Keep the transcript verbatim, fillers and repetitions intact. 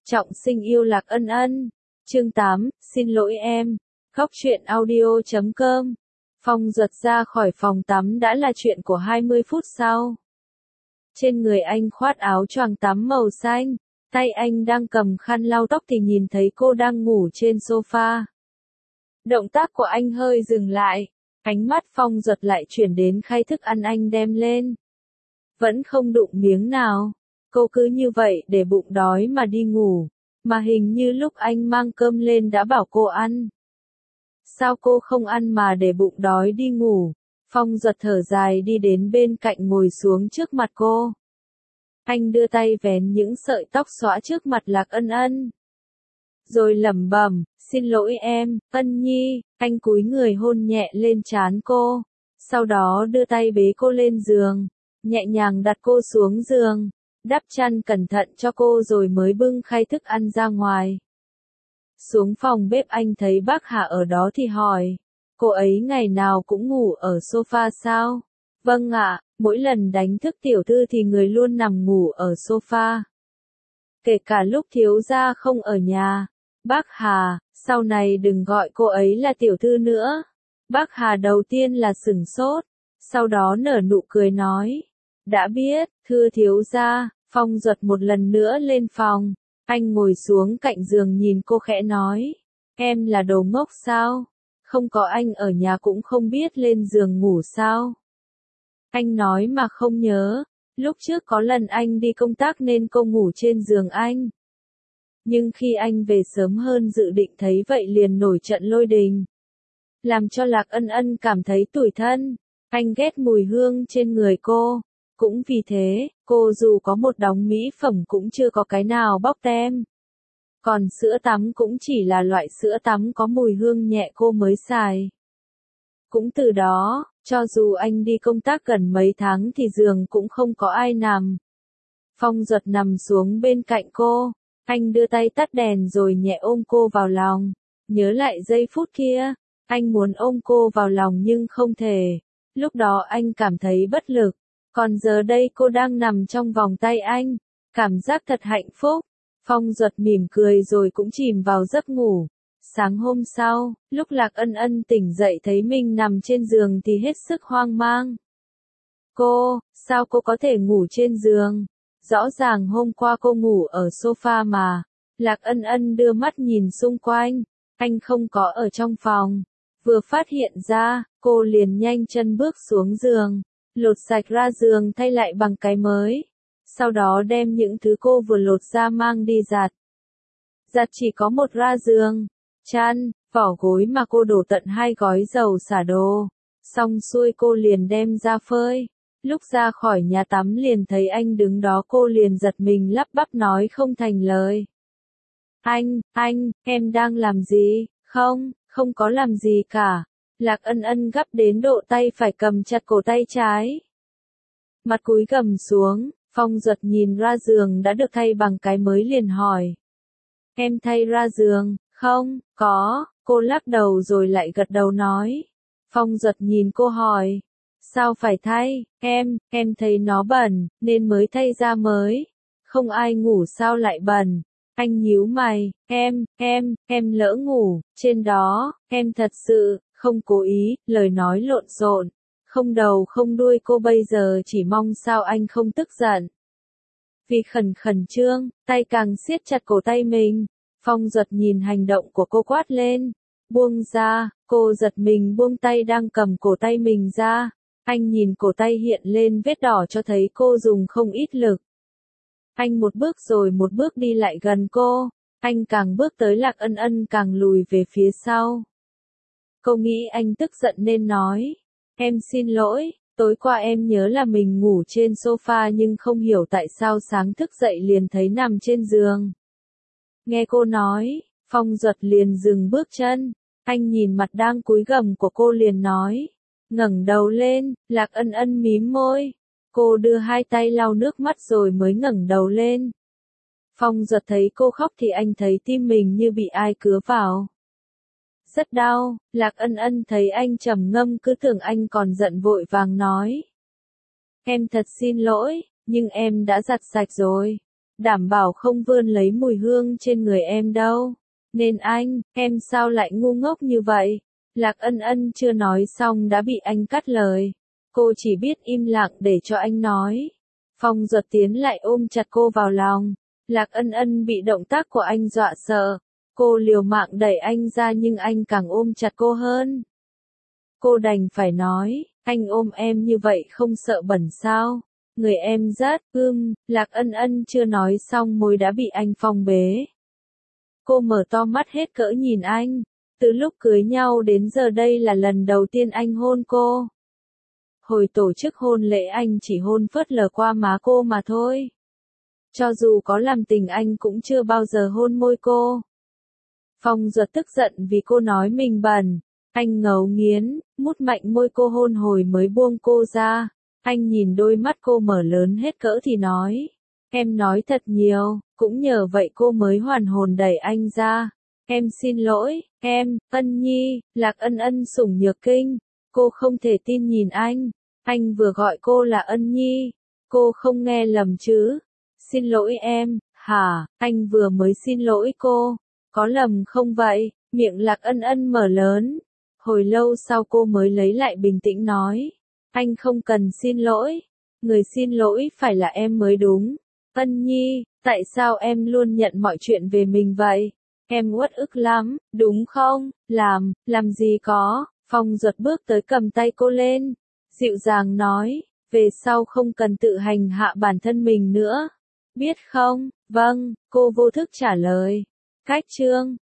Trọng sinh yêu Lạc Ân Ân. Chương tám, xin lỗi em. Khóc chuyện audio chấm com. Phong Duật ra khỏi phòng tắm đã là chuyện của hai mươi phút sau. Trên người anh khoác áo choàng tắm màu xanh, tay anh đang cầm khăn lau tóc thì nhìn thấy cô đang ngủ trên sofa. Động tác của anh hơi dừng lại, ánh mắt Phong Duật lại chuyển đến khay thức ăn anh đem lên. Vẫn không đụng miếng nào, cô cứ như vậy để bụng đói mà đi ngủ, mà hình như lúc anh mang cơm lên đã bảo cô ăn. Sao cô không ăn mà để bụng đói đi ngủ? Phong Duật thở dài đi đến bên cạnh ngồi xuống trước mặt cô. Anh đưa tay vén những sợi tóc xõa trước mặt Lạc Ân Ân. Rồi lẩm bẩm, xin lỗi em, Ân Nhi. Anh cúi người hôn nhẹ lên trán cô. Sau đó đưa tay bế cô lên giường, nhẹ nhàng đặt cô xuống giường, đắp chăn cẩn thận cho cô rồi mới bưng khay thức ăn ra ngoài. Xuống phòng bếp anh thấy bác Hà ở đó thì hỏi, cô ấy ngày nào cũng ngủ ở sofa sao? Vâng ạ, mỗi lần đánh thức tiểu thư thì người luôn nằm ngủ ở sofa. Kể cả lúc thiếu gia không ở nhà. Bác Hà, sau này đừng gọi cô ấy là tiểu thư nữa. Bác Hà đầu tiên là sửng sốt, sau đó nở nụ cười nói, đã biết, thưa thiếu gia. Phong Duật một lần nữa lên phòng, anh ngồi xuống cạnh giường nhìn cô khẽ nói, em là đồ ngốc sao? Không có anh ở nhà cũng không biết lên giường ngủ sao? Anh nói mà không nhớ, lúc trước có lần anh đi công tác nên cô ngủ trên giường anh. Nhưng khi anh về sớm hơn dự định thấy vậy liền nổi trận lôi đình. Làm cho Lạc Ân Ân cảm thấy tủi thân, anh ghét mùi hương trên người cô. Cũng vì thế, cô dù có một đống mỹ phẩm cũng chưa có cái nào bóc tem. Còn sữa tắm cũng chỉ là loại sữa tắm có mùi hương nhẹ cô mới xài. Cũng từ đó, cho dù anh đi công tác gần mấy tháng thì giường cũng không có ai nằm. Phong Duật nằm xuống bên cạnh cô, anh đưa tay tắt đèn rồi nhẹ ôm cô vào lòng. Nhớ lại giây phút kia, anh muốn ôm cô vào lòng nhưng không thể. Lúc đó anh cảm thấy bất lực. Còn giờ đây cô đang nằm trong vòng tay anh, cảm giác thật hạnh phúc. Phong Duật mỉm cười rồi cũng chìm vào giấc ngủ. Sáng hôm sau, lúc Lạc Ân Ân tỉnh dậy thấy mình nằm trên giường thì hết sức hoang mang. Cô, sao cô có thể ngủ trên giường? Rõ ràng hôm qua cô ngủ ở sofa mà. Lạc Ân Ân đưa mắt nhìn xung quanh, anh không có ở trong phòng. Vừa phát hiện ra, cô liền nhanh chân bước xuống giường, lột sạch ra giường thay lại bằng cái mới. Sau đó đem những thứ cô vừa lột ra mang đi giặt. Giặt chỉ có một ra giường, chăn, vỏ gối mà cô đổ tận hai gói dầu xả đồ. Xong xuôi cô liền đem ra phơi. Lúc ra khỏi nhà tắm liền thấy anh đứng đó, cô liền giật mình lắp bắp nói không thành lời. Anh, anh, em đang làm gì? Không, không có làm gì cả. Lạc Ân Ân gấp đến độ tay phải cầm chặt cổ tay trái. Mặt cúi gằm xuống, Phong Duật nhìn ra giường đã được thay bằng cái mới liền hỏi. Em thay ra giường? Không, có, cô lắc đầu rồi lại gật đầu nói. Phong Duật nhìn cô hỏi. Sao phải thay? Em, em thấy nó bẩn, nên mới thay ra mới. Không ai ngủ sao lại bẩn? Anh nhíu mày, em, em, em lỡ ngủ, trên đó, em thật sự, không cố ý, lời nói lộn xộn, không đầu không đuôi cô bây giờ chỉ mong sao anh không tức giận. Vì khẩn khẩn trương, tay càng siết chặt cổ tay mình, Phong Duật nhìn hành động của cô quát lên, buông ra, cô giật mình buông tay đang cầm cổ tay mình ra, anh nhìn cổ tay hiện lên vết đỏ cho thấy cô dùng không ít lực. Anh một bước rồi một bước đi lại gần cô, anh càng bước tới Lạc Ân Ân càng lùi về phía sau. Cô nghĩ anh tức giận nên nói, em xin lỗi, tối qua em nhớ là mình ngủ trên sofa nhưng không hiểu tại sao sáng thức dậy liền thấy nằm trên giường. Nghe cô nói, Phong Duật liền dừng bước chân, anh nhìn mặt đang cúi gằm của cô liền nói, ngẩng đầu lên. Lạc Ân Ân mím môi, cô đưa hai tay lau nước mắt rồi mới ngẩng đầu lên. Phong Duật thấy cô khóc thì anh thấy tim mình như bị ai cứa vào. Rất đau. Lạc Ân Ân thấy anh trầm ngâm cứ tưởng anh còn giận vội vàng nói. Em thật xin lỗi, nhưng em đã giặt sạch rồi. đảm bảo không vươn lấy mùi hương trên người em đâu. Nên anh, em sao lại ngu ngốc như vậy? Lạc Ân Ân chưa nói xong đã bị anh cắt lời. Cô chỉ biết im lặng để cho anh nói. Phong Duật tiến lại ôm chặt cô vào lòng. Lạc Ân Ân bị động tác của anh dọa sợ. Cô liều mạng đẩy anh ra nhưng anh càng ôm chặt cô hơn. Cô đành phải nói, anh ôm em như vậy không sợ bẩn sao? Người em rất, ưm, Lạc Ân Ân chưa nói xong môi đã bị anh Phong bế. Cô mở to mắt hết cỡ nhìn anh. Từ lúc cưới nhau đến giờ đây là lần đầu tiên anh hôn cô. Hồi tổ chức hôn lễ anh chỉ hôn phớt lờ qua má cô mà thôi. Cho dù có làm tình anh cũng chưa bao giờ hôn môi cô. Phong Duật tức giận vì cô nói mình bẩn. Anh ngấu nghiến, mút mạnh môi cô hôn hồi mới buông cô ra. Anh nhìn đôi mắt cô mở lớn hết cỡ thì nói. Em nói thật nhiều, cũng nhờ vậy cô mới hoàn hồn đẩy anh ra. Em xin lỗi, em, Ân Nhi, Lạc Ân Ân sủng nhược kinh. Cô không thể tin nhìn anh. Anh vừa gọi cô là Ân Nhi. Cô không nghe lầm chứ. Xin lỗi em, hả, anh vừa mới xin lỗi cô. Có lầm không vậy? Miệng Lạc Ân Ân mở lớn. Hồi lâu sau cô mới lấy lại bình tĩnh nói. Anh không cần xin lỗi. Người xin lỗi phải là em mới đúng. Ân Nhi, tại sao em luôn nhận mọi chuyện về mình vậy? Em uất ức lắm, đúng không? Làm, làm gì có. Phong Duật bước tới cầm tay cô lên. Dịu dàng nói, về sau không cần tự hành hạ bản thân mình nữa. Biết không? Vâng, cô vô thức trả lời. Cách chương